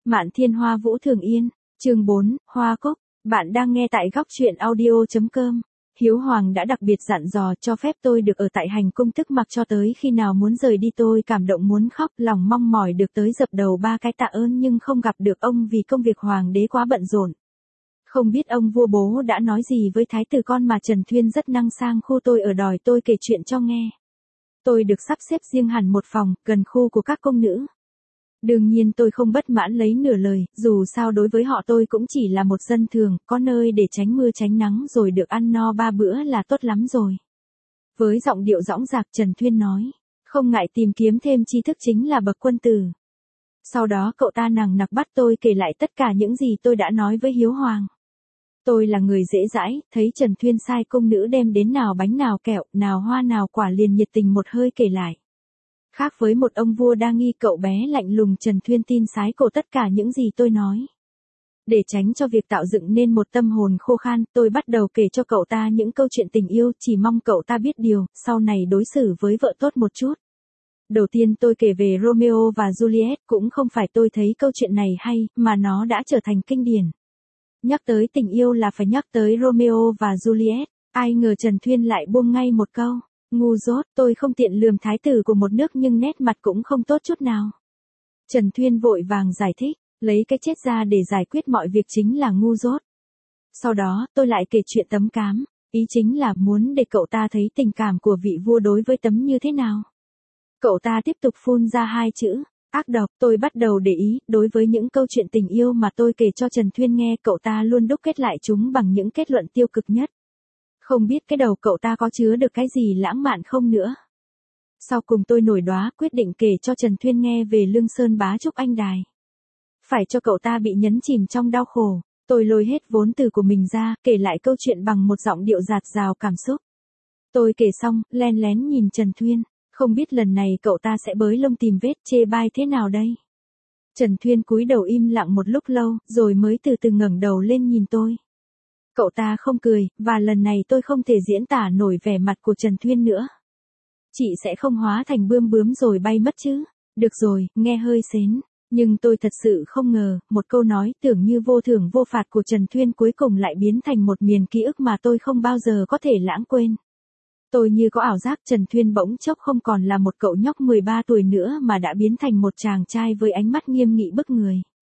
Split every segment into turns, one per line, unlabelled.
Mạn Thiên Hoa Vũ Thường Yên, chương 4, Hoa Cúc, bạn đang nghe tại góc truyện audio.com. Hiếu Hoàng đã đặc biệt dặn dò cho phép tôi được ở tại hành cung thức mặc cho tới khi nào muốn rời đi. Tôi cảm động muốn khóc, lòng mong mỏi được tới dập đầu 3 cái tạ ơn nhưng không gặp được ông vì công việc hoàng đế quá bận rộn. Không biết ông vua bố đã nói gì với thái tử con mà Trần Thuyên rất năng sang khu tôi ở đòi tôi kể chuyện cho nghe. Tôi được sắp xếp riêng hẳn một phòng, gần khu của các công nữ. Đương nhiên tôi không bất mãn lấy nửa lời, dù sao đối với họ tôi cũng chỉ là một dân thường, có nơi để tránh mưa tránh nắng rồi được ăn no 3 bữa là tốt lắm rồi. Với giọng điệu dõng dạc Trần Thuyên nói, không ngại tìm kiếm thêm tri thức chính là bậc quân tử. Sau đó cậu ta nằng nặc bắt tôi kể lại tất cả những gì tôi đã nói với Hiếu Hoàng. Tôi là người dễ dãi, thấy Trần Thuyên sai công nữ đem đến nào bánh nào kẹo, nào hoa nào quả liền nhiệt tình một hơi kể lại. Khác với một ông vua đa nghi cậu bé lạnh lùng Trần Thuyên tin sái cổ tất cả những gì tôi nói. Để tránh cho việc tạo dựng nên một tâm hồn khô khan, tôi bắt đầu kể cho cậu ta những câu chuyện tình yêu, chỉ mong cậu ta biết điều, sau này đối xử với vợ tốt một chút. Đầu tiên tôi kể về Romeo và Juliet, cũng không phải tôi thấy câu chuyện này hay, mà nó đã trở thành kinh điển. Nhắc tới tình yêu là phải nhắc tới Romeo và Juliet, ai ngờ Trần Thuyên lại buông ngay một câu. Ngu dốt, tôi không tiện lườm thái tử của một nước nhưng nét mặt cũng không tốt chút nào. Trần Thuyên vội vàng giải thích, lấy cái chết ra để giải quyết mọi việc chính là ngu dốt. Sau đó, tôi lại kể chuyện Tấm Cám, ý chính là muốn để cậu ta thấy tình cảm của vị vua đối với Tấm như thế nào. Cậu ta tiếp tục phun ra 2 chữ, ác độc. Tôi bắt đầu để ý, đối với những câu chuyện tình yêu mà tôi kể cho Trần Thuyên nghe, cậu ta luôn đúc kết lại chúng bằng những kết luận tiêu cực nhất. Không biết cái đầu cậu ta có chứa được cái gì lãng mạn không nữa. Sau cùng tôi nổi đoá quyết định kể cho Trần Thuyên nghe về Lương Sơn Bá Trúc Anh Đài. Phải cho cậu ta bị nhấn chìm trong đau khổ, tôi lôi hết vốn từ của mình ra, kể lại câu chuyện bằng một giọng điệu dạt dào cảm xúc. Tôi kể xong, len lén nhìn Trần Thuyên, không biết lần này cậu ta sẽ bới lông tìm vết chê bai thế nào đây. Trần Thuyên cúi đầu im lặng một lúc lâu, rồi mới từ từ ngẩng đầu lên nhìn tôi. Cậu ta không cười, và lần này tôi không thể diễn tả nổi vẻ mặt của Trần Thuyên nữa. Chị sẽ không hóa thành bươm bướm rồi bay mất chứ? Được rồi, nghe hơi xến. Nhưng tôi thật sự không ngờ, một câu nói tưởng như vô thưởng vô phạt của Trần Thuyên cuối cùng lại biến thành một miền ký ức mà tôi không bao giờ có thể lãng quên. Tôi như có ảo giác Trần Thuyên bỗng chốc không còn là một cậu nhóc 13 tuổi nữa mà đã biến thành một chàng trai với ánh mắt nghiêm nghị bức người.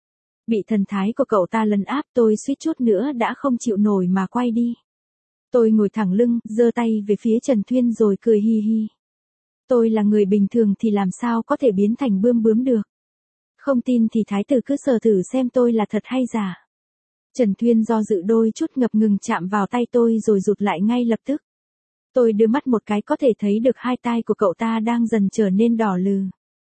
Bị thần thái của cậu ta lấn áp tôi suýt chút nữa đã không chịu nổi mà quay đi. Tôi ngồi thẳng lưng, giơ tay về phía Trần Thuyên rồi cười hi hi. Tôi là người bình thường thì làm sao có thể biến thành bươm bướm được. Không tin thì thái tử cứ sờ thử xem tôi là thật hay giả. Trần Thuyên do dự đôi chút ngập ngừng chạm vào tay tôi rồi rụt lại ngay lập tức. Tôi đưa mắt một cái có thể thấy được hai tai của cậu ta đang dần trở nên đỏ lừ.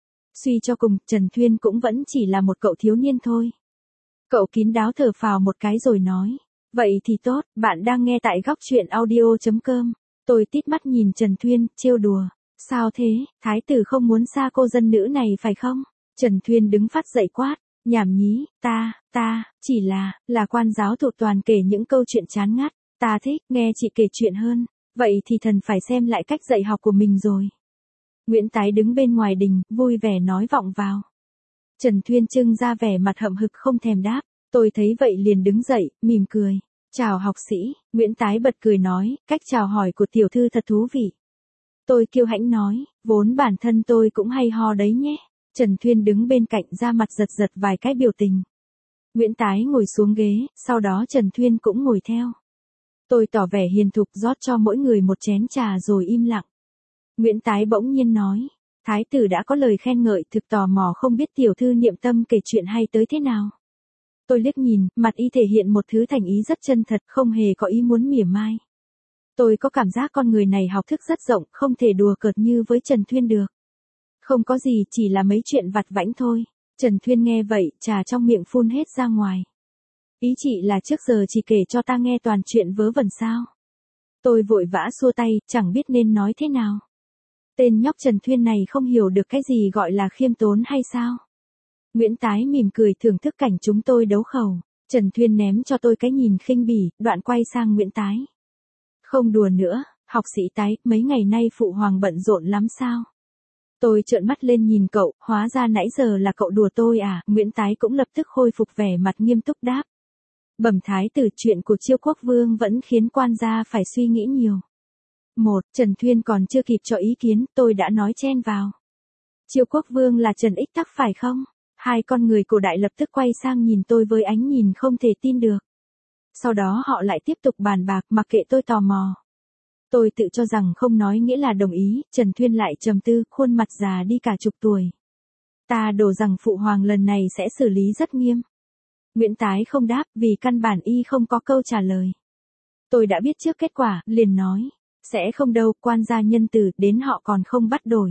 Suy cho cùng, Trần Thuyên cũng vẫn chỉ là một cậu thiếu niên thôi. Cậu kín đáo thở phào một cái rồi nói, vậy thì tốt, bạn đang nghe tại góc truyện audio.com. Tôi tít mắt nhìn Trần Thuyên, trêu đùa. Sao thế, thái tử không muốn xa cô dân nữ này phải không? Trần Thuyên đứng phát dậy quát, nhảm nhí, ta, chỉ là quan giáo thụ toàn kể những câu chuyện chán ngắt. Ta thích, nghe chị kể chuyện hơn. Vậy thì thần phải xem lại cách dạy học của mình rồi. Nguyễn Tái đứng bên ngoài đình, vui vẻ nói vọng vào. Trần Thuyên trưng ra vẻ mặt hậm hực không thèm đáp, tôi thấy vậy liền đứng dậy, mỉm cười. Chào học sĩ, Nguyễn Tái bật cười nói, cách chào hỏi của tiểu thư thật thú vị. Tôi kiêu hãnh nói, vốn bản thân tôi cũng hay ho đấy nhé. Trần Thuyên đứng bên cạnh ra mặt giật giật vài cái biểu tình. Nguyễn Tái ngồi xuống ghế, sau đó Trần Thuyên cũng ngồi theo. Tôi tỏ vẻ hiền thục rót cho mỗi người một chén trà rồi im lặng. Nguyễn Tái bỗng nhiên nói, thái tử đã có lời khen ngợi, thực tò mò không biết tiểu thư Niệm Tâm kể chuyện hay tới thế nào. Tôi liếc nhìn, mặt y thể hiện một thứ thành ý rất chân thật, không hề có ý muốn mỉa mai. Tôi có cảm giác con người này học thức rất rộng, không thể đùa cợt như với Trần Thuyên được. Không có gì, chỉ là mấy chuyện vặt vãnh thôi. Trần Thuyên nghe vậy, trà trong miệng phun hết ra ngoài. Ý chị là trước giờ chỉ kể cho ta nghe toàn chuyện vớ vẩn sao? Tôi vội vã xua tay, chẳng biết nên nói thế nào. Tên nhóc Trần Thuyên này không hiểu được cái gì gọi là khiêm tốn hay sao? Nguyễn Tái mỉm cười thưởng thức cảnh chúng tôi đấu khẩu. Trần Thuyên ném cho tôi cái nhìn khinh bỉ, đoạn quay sang Nguyễn Tái. Không đùa nữa, học sĩ Tái, mấy ngày nay phụ hoàng bận rộn lắm sao? Tôi trợn mắt lên nhìn cậu, hóa ra nãy giờ là cậu đùa tôi à, Nguyễn Tái cũng lập tức khôi phục vẻ mặt nghiêm túc đáp. Bẩm thái tử, chuyện của Chiêu Quốc Vương vẫn khiến quan gia phải suy nghĩ nhiều. Trần Thuyên còn chưa kịp cho ý kiến, tôi đã nói chen vào. Chiêu Quốc Vương là Trần Ích Tắc phải không? Hai con người cổ đại lập tức quay sang nhìn tôi với ánh nhìn không thể tin được. Sau đó họ lại tiếp tục bàn bạc mặc kệ tôi tò mò. Tôi tự cho rằng không nói nghĩa là đồng ý, Trần Thuyên lại trầm tư, khuôn mặt già đi cả chục tuổi. Ta đổ rằng phụ hoàng lần này sẽ xử lý rất nghiêm. Nguyễn Tái không đáp vì căn bản y không có câu trả lời. Tôi đã biết trước kết quả, liền nói. Sẽ không đâu, quan gia nhân từ, đến họ còn không bắt đổi.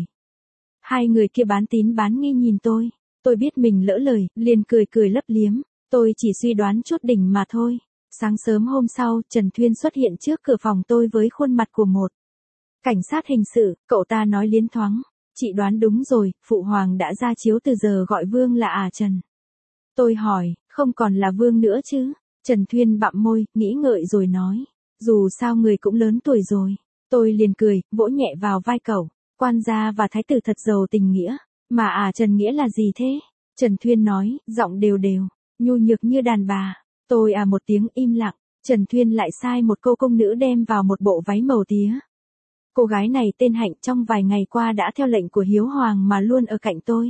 Hai người kia bán tín bán nghi nhìn tôi. Tôi biết mình lỡ lời, liền cười lấp liếm. Tôi chỉ suy đoán chút đỉnh mà thôi. Sáng sớm hôm sau, Trần Thuyên xuất hiện trước cửa phòng tôi với khuôn mặt của một cảnh sát hình sự, cậu ta nói liến thoáng. Chị đoán đúng rồi, phụ hoàng đã ra chiếu từ giờ gọi Vương là Trần. Tôi hỏi, không còn là Vương nữa chứ? Trần Thuyên bặm môi, nghĩ ngợi rồi nói. Dù sao người cũng lớn tuổi rồi. Tôi liền cười, vỗ nhẹ vào vai cậu. Quan gia và thái tử thật giàu tình nghĩa. Mà Trần nghĩa là gì thế? Trần Thuyên nói, giọng đều, nhu nhược như đàn bà. Tôi một tiếng im lặng. Trần Thuyên lại sai một cô công nữ đem vào một bộ váy màu tía. Cô gái này tên Hạnh, trong vài ngày qua đã theo lệnh của Hiếu Hoàng mà luôn ở cạnh tôi.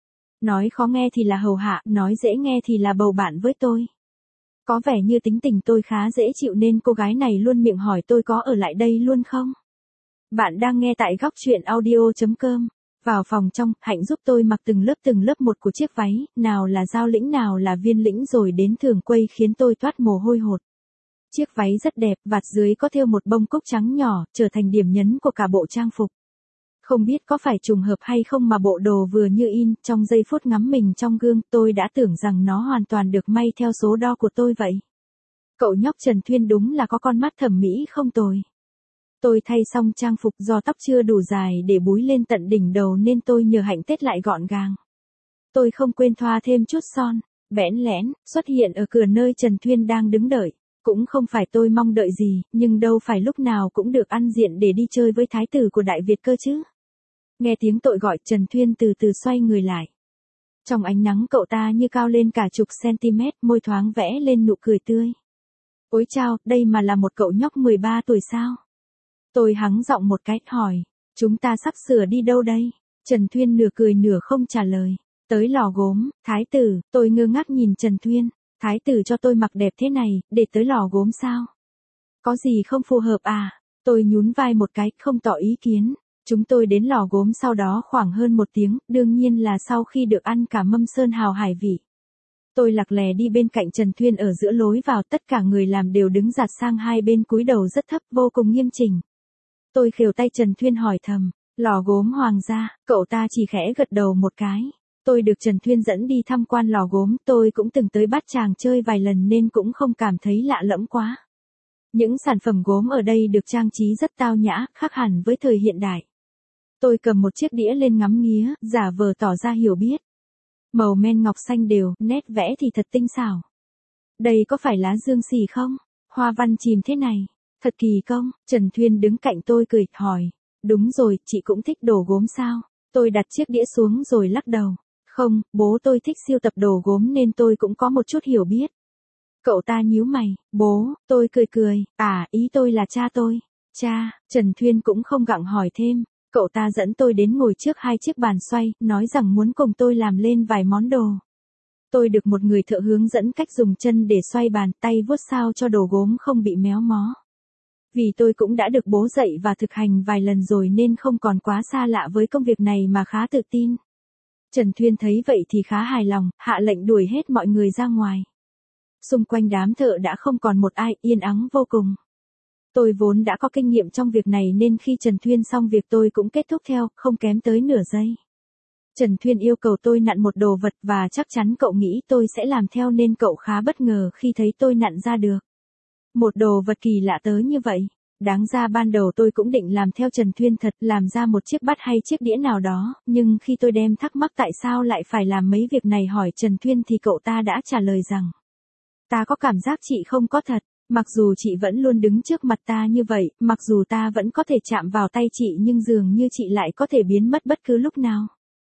Nói khó nghe thì là hầu hạ, nói dễ nghe thì là bầu bạn với tôi. Có vẻ như tính tình tôi khá dễ chịu nên cô gái này luôn miệng hỏi tôi có ở lại đây luôn không. Bạn đang nghe tại góc truyện audio.com. Vào phòng trong, Hạnh giúp tôi mặc từng lớp một của chiếc váy, nào là giao lĩnh nào là viên lĩnh rồi đến thường quây khiến tôi toát mồ hôi hột. Chiếc váy rất đẹp, vạt dưới có thêu một bông cúc trắng nhỏ, trở thành điểm nhấn của cả bộ trang phục. Không biết có phải trùng hợp hay không mà bộ đồ vừa như in, trong giây phút ngắm mình trong gương, tôi đã tưởng rằng nó hoàn toàn được may theo số đo của tôi vậy. Cậu nhóc Trần Thuyên đúng là có con mắt thẩm mỹ không tồi. Tôi thay xong trang phục, do tóc chưa đủ dài để búi lên tận đỉnh đầu nên tôi nhờ Hạnh tết lại gọn gàng. Tôi không quên thoa thêm chút son, bẽn lẽn, xuất hiện ở cửa nơi Trần Thuyên đang đứng đợi. Cũng không phải tôi mong đợi gì, nhưng đâu phải lúc nào cũng được ăn diện để đi chơi với thái tử của Đại Việt cơ chứ. Nghe tiếng tội gọi, Trần Thuyên từ từ xoay người lại. Trong ánh nắng cậu ta như cao lên cả chục cm, môi thoáng vẽ lên nụ cười tươi. Ôi chao, đây mà là một cậu nhóc 13 tuổi sao? Tôi hắng giọng một cái, hỏi, chúng ta sắp sửa đi đâu đây? Trần Thuyên nửa cười nửa không trả lời. Tới lò gốm, thái tử, tôi ngơ ngác nhìn Trần Thuyên. Thái tử cho tôi mặc đẹp thế này, để tới lò gốm sao? Có gì không phù hợp à? Tôi nhún vai một cái, không tỏ ý kiến. Chúng tôi đến lò gốm sau đó khoảng hơn 1 tiếng, đương nhiên là sau khi được ăn cả mâm sơn hào hải vị. Tôi lặc lè đi bên cạnh Trần Thuyên ở giữa lối vào, tất cả người làm đều đứng dạt sang hai bên cúi đầu rất thấp, vô cùng nghiêm chỉnh. Tôi khều tay Trần Thuyên hỏi thầm, lò gốm hoàng gia, cậu ta chỉ khẽ gật đầu một cái. Tôi được Trần Thuyên dẫn đi tham quan lò gốm, tôi cũng từng tới Bát Tràng chơi vài lần nên cũng không cảm thấy lạ lẫm quá. Những sản phẩm gốm ở đây được trang trí rất tao nhã, khác hẳn với thời hiện đại. Tôi cầm một chiếc đĩa lên ngắm nghía, giả vờ tỏ ra hiểu biết. Màu men ngọc xanh đều, nét vẽ thì thật tinh xảo. Đây có phải lá dương xì không? Hoa văn chìm thế này. Thật kỳ công. Trần Thuyên đứng cạnh tôi cười, hỏi. Đúng rồi, chị cũng thích đồ gốm sao? Tôi đặt chiếc đĩa xuống rồi lắc đầu. Không, bố tôi thích siêu tập đồ gốm nên tôi cũng có một chút hiểu biết. Cậu ta nhíu mày, bố, tôi cười, ý tôi là cha tôi. Cha, Trần Thuyên cũng không gặng hỏi thêm. Cậu ta dẫn tôi đến ngồi trước hai chiếc bàn xoay, nói rằng muốn cùng tôi làm lên vài món đồ. Tôi được một người thợ hướng dẫn cách dùng chân để xoay bàn, tay vuốt sao cho đồ gốm không bị méo mó. Vì tôi cũng đã được bố dạy và thực hành vài lần rồi nên không còn quá xa lạ với công việc này mà khá tự tin. Trần Thuyên thấy vậy thì khá hài lòng, hạ lệnh đuổi hết mọi người ra ngoài. Xung quanh đám thợ đã không còn một ai, yên ắng vô cùng. Tôi vốn đã có kinh nghiệm trong việc này nên khi Trần Thuyên xong việc tôi cũng kết thúc theo, không kém tới nửa giây. Trần Thuyên yêu cầu tôi nặn một đồ vật và chắc chắn cậu nghĩ tôi sẽ làm theo nên cậu khá bất ngờ khi thấy tôi nặn ra được. Một đồ vật kỳ lạ tới như vậy. Đáng ra ban đầu tôi cũng định làm theo Trần Thuyên thật, làm ra một chiếc bát hay chiếc đĩa nào đó, nhưng khi tôi đem thắc mắc tại sao lại phải làm mấy việc này hỏi Trần Thuyên thì cậu ta đã trả lời rằng. Ta có cảm giác chị không có thật. Mặc dù chị vẫn luôn đứng trước mặt ta như vậy, mặc dù ta vẫn có thể chạm vào tay chị nhưng dường như chị lại có thể biến mất bất cứ lúc nào.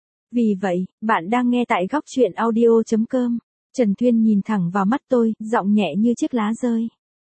Vì vậy, bạn đang nghe tại góc chuyện audio.com. Trần Thuyên nhìn thẳng vào mắt tôi, giọng nhẹ như chiếc lá rơi.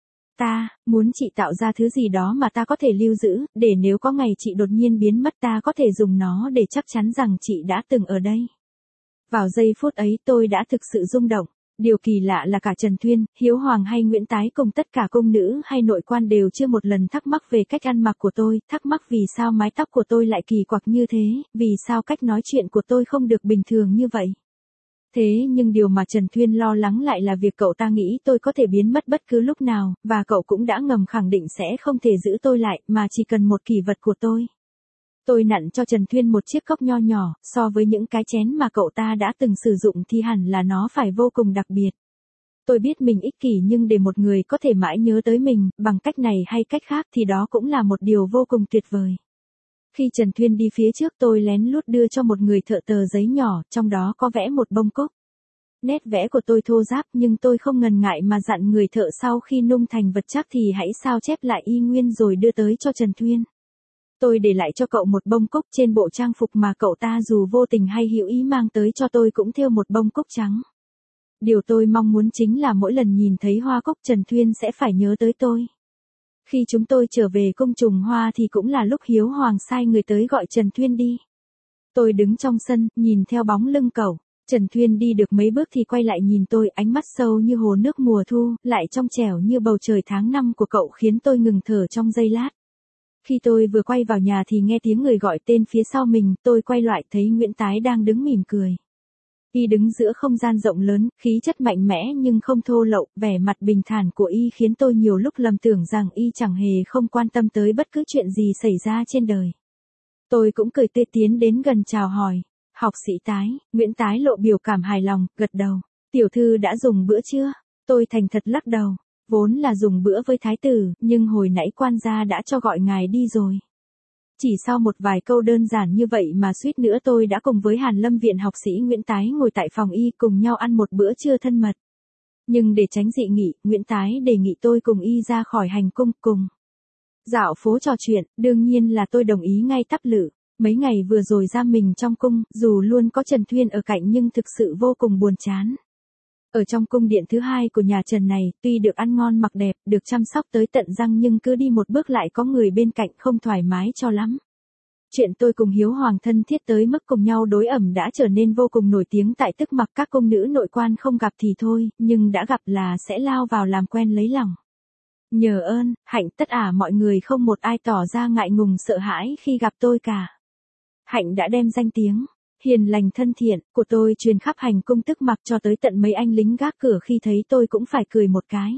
Ta muốn chị tạo ra thứ gì đó mà ta có thể lưu giữ, để nếu có ngày chị đột nhiên biến mất ta có thể dùng nó để chắc chắn rằng chị đã từng ở đây. Vào giây phút ấy tôi đã thực sự rung động. Điều kỳ lạ là cả Trần Thuyên, Hiếu Hoàng hay Nguyễn Tái cùng tất cả cung nữ hay nội quan đều chưa một lần thắc mắc về cách ăn mặc của tôi, thắc mắc vì sao mái tóc của tôi lại kỳ quặc như thế, vì sao cách nói chuyện của tôi không được bình thường như vậy. Thế nhưng điều mà Trần Thuyên lo lắng lại là việc cậu ta nghĩ tôi có thể biến mất bất cứ lúc nào, và cậu cũng đã ngầm khẳng định sẽ không thể giữ tôi lại, mà chỉ cần một kỷ vật của tôi. Tôi nặn cho Trần Thuyên một chiếc cốc nho nhỏ, so với những cái chén mà cậu ta đã từng sử dụng thì hẳn là nó phải vô cùng đặc biệt. Tôi biết mình ích kỷ nhưng để một người có thể mãi nhớ tới mình, bằng cách này hay cách khác thì đó cũng là một điều vô cùng tuyệt vời. Khi Trần Thuyên đi phía trước tôi lén lút đưa cho một người thợ tờ giấy nhỏ, trong đó có vẽ một bông cúc. Nét vẽ của tôi thô ráp nhưng tôi không ngần ngại mà dặn người thợ sau khi nung thành vật chắc thì hãy sao chép lại y nguyên rồi đưa tới cho Trần Thuyên. Tôi để lại cho cậu một bông cúc trên bộ trang phục mà cậu ta dù vô tình hay hữu ý mang tới cho tôi cũng thêu một bông cúc trắng. Điều tôi mong muốn chính là mỗi lần nhìn thấy hoa cúc Trần Thuyên sẽ phải nhớ tới tôi. Khi chúng tôi trở về cung trùng hoa thì cũng là lúc Hiếu Hoàng sai người tới gọi Trần Thuyên đi. Tôi đứng trong sân, nhìn theo bóng lưng cậu. Trần Thuyên đi được mấy bước thì quay lại nhìn tôi, ánh mắt sâu như hồ nước mùa thu, lại trong trẻo như bầu trời tháng 5 của cậu khiến tôi ngừng thở trong giây lát. Khi tôi vừa quay vào nhà thì nghe tiếng người gọi tên phía sau mình, tôi quay lại thấy Nguyễn Tái đang đứng mỉm cười. Y đứng giữa không gian rộng lớn, khí chất mạnh mẽ nhưng không thô lậu, vẻ mặt bình thản của Y khiến tôi nhiều lúc lầm tưởng rằng Y chẳng hề không quan tâm tới bất cứ chuyện gì xảy ra trên đời. Tôi cũng cười tươi tiến đến gần chào hỏi. Học sĩ Tái, Nguyễn Tái lộ biểu cảm hài lòng, gật đầu. Tiểu thư đã dùng bữa chưa? Tôi thành thật lắc đầu. Vốn là dùng bữa với thái tử, nhưng hồi nãy quan gia đã cho gọi ngài đi rồi. Chỉ sau một vài câu đơn giản như vậy mà suýt nữa tôi đã cùng với Hàn Lâm Viện học sĩ Nguyễn Tái ngồi tại phòng Y cùng nhau ăn một bữa trưa thân mật. Nhưng để tránh dị nghị, Nguyễn Tái đề nghị tôi cùng Y ra khỏi hành cung cùng dạo phố trò chuyện, đương nhiên là tôi đồng ý ngay tắp lự. Mấy ngày vừa rồi giam mình trong cung, dù luôn có Trần Thuyên ở cạnh nhưng thực sự vô cùng buồn chán. Ở trong cung điện thứ hai của nhà Trần này, tuy được ăn ngon mặc đẹp, được chăm sóc tới tận răng nhưng cứ đi một bước lại có người bên cạnh không thoải mái cho lắm. Chuyện tôi cùng Hiếu Hoàng thân thiết tới mức cùng nhau đối ẩm đã trở nên vô cùng nổi tiếng tại tức mặc các cung nữ nội quan không gặp thì thôi, nhưng đã gặp là sẽ lao vào làm quen lấy lòng. Nhờ ơn, hạnh tất mọi người không một ai tỏ ra ngại ngùng sợ hãi khi gặp tôi cả. Hạnh đã đem danh tiếng hiền lành thân thiện của tôi truyền khắp hành cung tức mặc cho tới tận mấy anh lính gác cửa khi thấy tôi cũng phải cười một cái.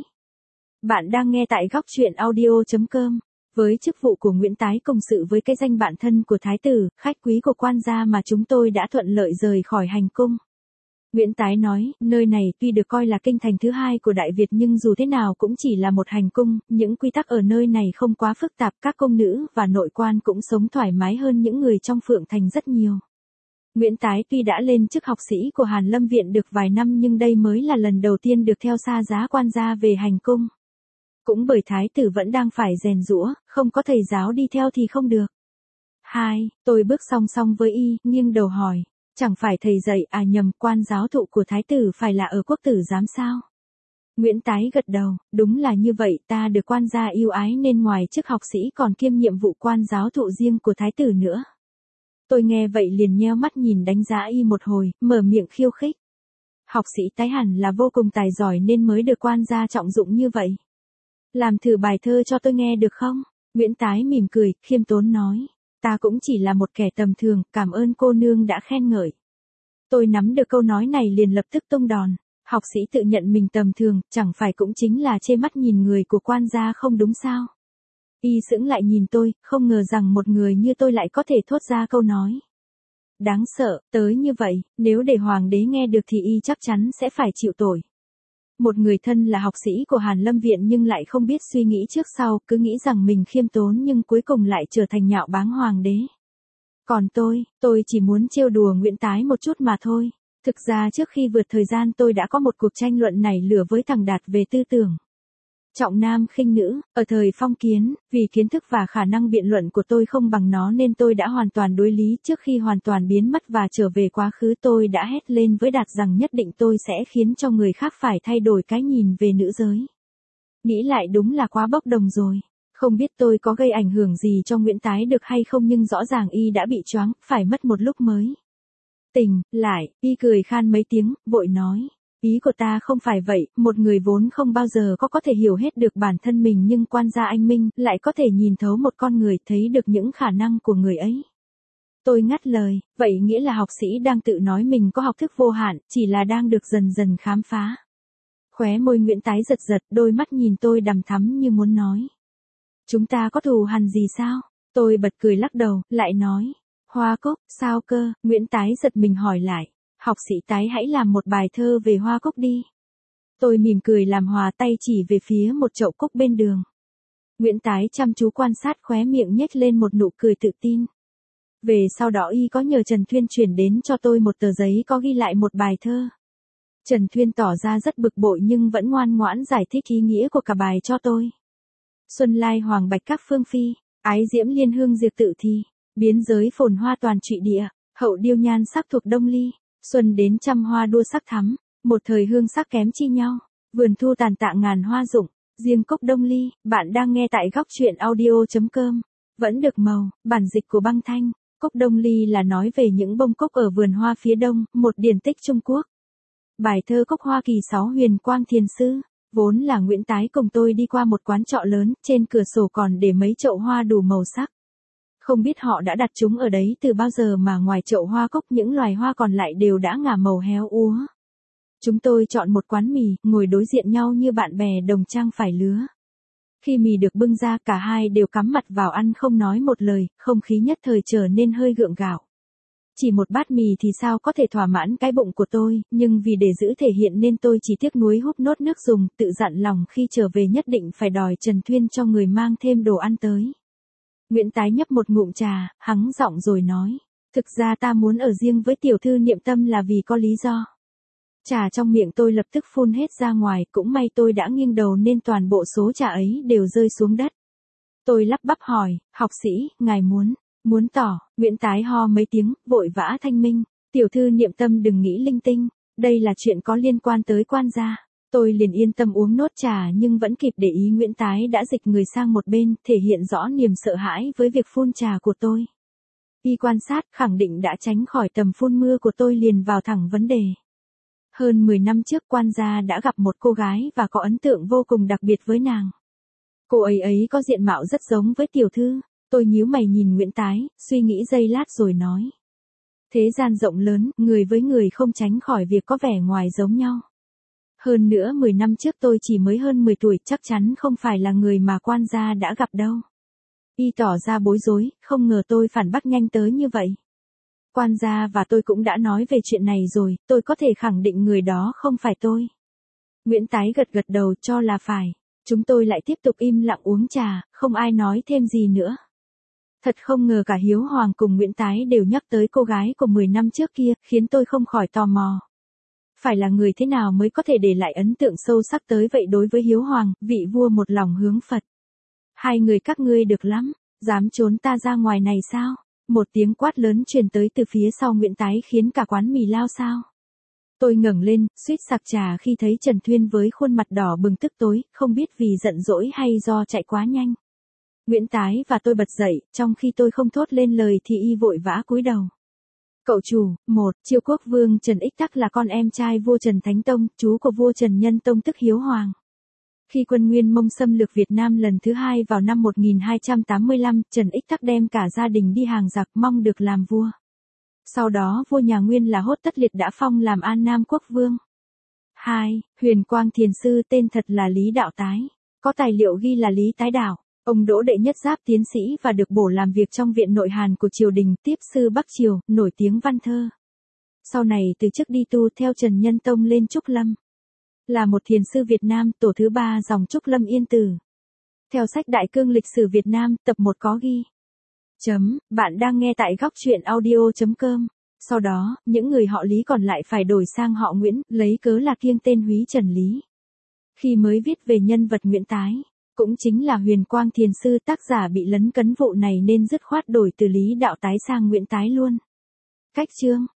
Bạn đang nghe tại góc chuyện audio.com. Với chức vụ của Nguyễn Tái cùng sự với cái danh bạn thân của thái tử, khách quý của quan gia mà chúng tôi đã thuận lợi rời khỏi hành cung. Nguyễn Tái nói, nơi này tuy được coi là kinh thành thứ hai của Đại Việt nhưng dù thế nào cũng chỉ là một hành cung, những quy tắc ở nơi này không quá phức tạp, các cung nữ và nội quan cũng sống thoải mái hơn những người trong Phượng Thành rất nhiều. Nguyễn Tái tuy đã lên chức học sĩ của Hàn Lâm Viện được vài năm nhưng đây mới là lần đầu tiên được theo xa giá quan gia về hành cung. Cũng bởi thái tử vẫn đang phải rèn giũa, không có thầy giáo đi theo thì không được. Tôi bước song song với Y, nghiêng đầu hỏi. Chẳng phải thầy dạy nhầm, quan giáo thụ của thái tử phải là ở quốc tử giám sao? Nguyễn Tái gật đầu, đúng là như vậy, ta được quan gia yêu ái nên ngoài chức học sĩ còn kiêm nhiệm vụ quan giáo thụ riêng của thái tử nữa. Tôi nghe vậy liền nheo mắt nhìn đánh giá Y một hồi, mở miệng khiêu khích. Học sĩ Tái hẳn là vô cùng tài giỏi nên mới được quan gia trọng dụng như vậy. Làm thử bài thơ cho tôi nghe được không? Nguyễn Tái mỉm cười, khiêm tốn nói. Ta cũng chỉ là một kẻ tầm thường, cảm ơn cô nương đã khen ngợi. Tôi nắm được câu nói này liền lập tức tung đòn. Học sĩ tự nhận mình tầm thường, chẳng phải cũng chính là chê mắt nhìn người của quan gia không đúng sao? Y sững lại nhìn tôi, không ngờ rằng một người như tôi lại có thể thốt ra câu nói. Đáng sợ, tới như vậy, nếu để hoàng đế nghe được thì Y chắc chắn sẽ phải chịu tội. Một người thân là học sĩ của Hàn Lâm Viện nhưng lại không biết suy nghĩ trước sau, cứ nghĩ rằng mình khiêm tốn nhưng cuối cùng lại trở thành nhạo báng hoàng đế. Còn tôi chỉ muốn trêu đùa Nguyễn Tái một chút mà thôi. Thực ra trước khi vượt thời gian tôi đã có một cuộc tranh luận nảy lửa với thằng Đạt về tư tưởng. Trọng nam khinh nữ, ở thời phong kiến, vì kiến thức và khả năng biện luận của tôi không bằng nó nên tôi đã hoàn toàn đối lý. Trước khi hoàn toàn biến mất và trở về quá khứ, tôi đã hét lên với Đạt rằng nhất định tôi sẽ khiến cho người khác phải thay đổi cái nhìn về nữ giới. Nghĩ lại đúng là quá bốc đồng rồi. Không biết tôi có gây ảnh hưởng gì cho Nguyễn Tái được hay không, nhưng rõ ràng y đã bị choáng, phải mất một lúc mới tỉnh lại. Y cười khan mấy tiếng, vội nói. Ý của ta không phải vậy, một người vốn không bao giờ có thể hiểu hết được bản thân mình, nhưng quan gia anh Minh lại có thể nhìn thấu một con người, thấy được những khả năng của người ấy. Tôi ngắt lời, vậy nghĩa là học sĩ đang tự nói mình có học thức vô hạn, chỉ là đang được dần dần khám phá. Khóe môi Nguyễn Tái giật giật, đôi mắt nhìn tôi đằm thắm như muốn nói. Chúng ta có thù hằn gì sao? Tôi bật cười lắc đầu, lại nói. Hoa cúc, sao cơ? Nguyễn Tái giật mình hỏi lại. Học sĩ Tái hãy làm một bài thơ về hoa cúc đi. Tôi mỉm cười làm hòa, tay chỉ về phía một chậu cúc bên đường. Nguyễn Tái chăm chú quan sát, khóe miệng nhếch lên một nụ cười tự tin. Về sau đó y có nhờ Trần Thuyên chuyển đến cho tôi một tờ giấy có ghi lại một bài thơ. Trần Thuyên tỏ ra rất bực bội nhưng vẫn ngoan ngoãn giải thích ý nghĩa của cả bài cho tôi. Xuân lai hoàng bạch các phương phi, ái diễm liên hương diệt tự thi, biến giới phồn hoa toàn trụy địa, hậu điêu nhan sắc thuộc đông ly, xuân đến trăm hoa đua sắc thắm, một thời hương sắc kém chi nhau, vườn thu tàn tạ ngàn hoa rụng, riêng cốc đông ly. Bạn đang nghe tại góc truyện audio.com, vẫn được màu, bản dịch của Băng Thanh. Cốc đông ly là nói về những bông cốc ở vườn hoa phía đông, một điển tích Trung Quốc. Bài thơ Cốc Hoa Kỳ 6 Huyền Quang Thiền Sư. Vốn là Nguyễn Tái cùng tôi đi qua một quán trọ lớn, trên cửa sổ còn để mấy chậu hoa đủ màu sắc. Không biết họ đã đặt chúng ở đấy từ bao giờ mà ngoài chậu hoa cốc những loài hoa còn lại đều đã ngả màu héo úa. Chúng tôi chọn một quán mì, ngồi đối diện nhau như bạn bè đồng trang phải lứa. Khi mì được bưng ra, cả hai đều cắm mặt vào ăn không nói một lời, không khí nhất thời trở nên hơi gượng gạo. Chỉ một bát mì thì sao có thể thỏa mãn cái bụng của tôi, nhưng vì để giữ thể hiện nên tôi chỉ tiếc nuối húp nốt nước dùng, tự dặn lòng khi trở về nhất định phải đòi Trần Thuyên cho người mang thêm đồ ăn tới. Nguyễn Tái nhấp một ngụm trà, hắng giọng rồi nói, thực ra ta muốn ở riêng với tiểu thư Niệm Tâm là vì có lý do. Trà trong miệng tôi lập tức phun hết ra ngoài, cũng may tôi đã nghiêng đầu nên toàn bộ số trà ấy đều rơi xuống đất. Tôi lắp bắp hỏi, học sĩ, ngài muốn tỏ. Nguyễn Tái ho mấy tiếng, vội vã thanh minh, tiểu thư Niệm Tâm đừng nghĩ linh tinh, đây là chuyện có liên quan tới quan gia. Tôi liền yên tâm uống nốt trà nhưng vẫn kịp để ý Nguyễn Tái đã dịch người sang một bên, thể hiện rõ niềm sợ hãi với việc phun trà của tôi. Y quan sát, khẳng định đã tránh khỏi tầm phun mưa của tôi, liền vào thẳng vấn đề. Hơn 10 năm trước quan gia đã gặp một cô gái và có ấn tượng vô cùng đặc biệt với nàng. Cô ấy có diện mạo rất giống với tiểu thư. Tôi nhíu mày nhìn Nguyễn Tái, suy nghĩ giây lát rồi nói. Thế gian rộng lớn, người với người không tránh khỏi việc có vẻ ngoài giống nhau. Hơn nữa 10 năm trước tôi chỉ mới hơn 10 tuổi, chắc chắn không phải là người mà quan gia đã gặp đâu. Y tỏ ra bối rối, không ngờ tôi phản bác nhanh tới như vậy. Quan gia và tôi cũng đã nói về chuyện này rồi, tôi có thể khẳng định người đó không phải tôi. Nguyễn Tái gật đầu cho là phải. Chúng tôi lại tiếp tục im lặng uống trà, không ai nói thêm gì nữa. Thật không ngờ cả Hiếu Hoàng cùng Nguyễn Tái đều nhắc tới cô gái của 10 năm trước kia, khiến tôi không khỏi tò mò. Phải là người thế nào mới có thể để lại ấn tượng sâu sắc tới vậy đối với Hiếu Hoàng, vị vua một lòng hướng Phật. Hai người các ngươi được lắm, dám trốn ta ra ngoài này sao? Một tiếng quát lớn truyền tới từ phía sau Nguyễn Tái khiến cả quán mì lao xao. Tôi ngẩng lên, suýt sặc trà khi thấy Trần Thuyên với khuôn mặt đỏ bừng tức tối, không biết vì giận dỗi hay do chạy quá nhanh. Nguyễn Tái và tôi bật dậy, trong khi tôi không thốt lên lời thì y vội vã cúi đầu. Cậu chủ, Chiêu Quốc Vương Trần Ích Tắc là con em trai vua Trần Thánh Tông, chú của vua Trần Nhân Tông tức Hiếu Hoàng. Khi quân Nguyên Mông xâm lược Việt Nam lần thứ hai vào năm 1285, Trần Ích Tắc đem cả gia đình đi hàng giặc mong được làm vua. Sau đó vua nhà Nguyên là Hốt Tất Liệt đã phong làm An Nam Quốc Vương. 2. Huyền Quang Thiền Sư tên thật là Lý Đạo Tái. Có tài liệu ghi là Lý Tái Đạo. Ông đỗ đệ nhất giáp tiến sĩ và được bổ làm việc trong viện nội Hàn của triều đình, tiếp sư Bắc Triều, nổi tiếng văn thơ. Sau này từ chức đi tu theo Trần Nhân Tông lên Trúc Lâm. Là một thiền sư Việt Nam, tổ thứ 3 dòng Trúc Lâm Yên Tử. Theo sách Đại Cương Lịch sử Việt Nam, tập 1 có ghi. Bạn đang nghe tại góc truyện audio.com. Sau đó, những người họ Lý còn lại phải đổi sang họ Nguyễn, lấy cớ là kiêng tên Húy Trần Lý. Khi mới viết về nhân vật Nguyễn Tái, cũng chính là Huyền Quang Thiền Sư, tác giả bị lấn cấn vụ này nên dứt khoát đổi từ Lý Đạo Tái sang Nguyễn Tái luôn. Cách chương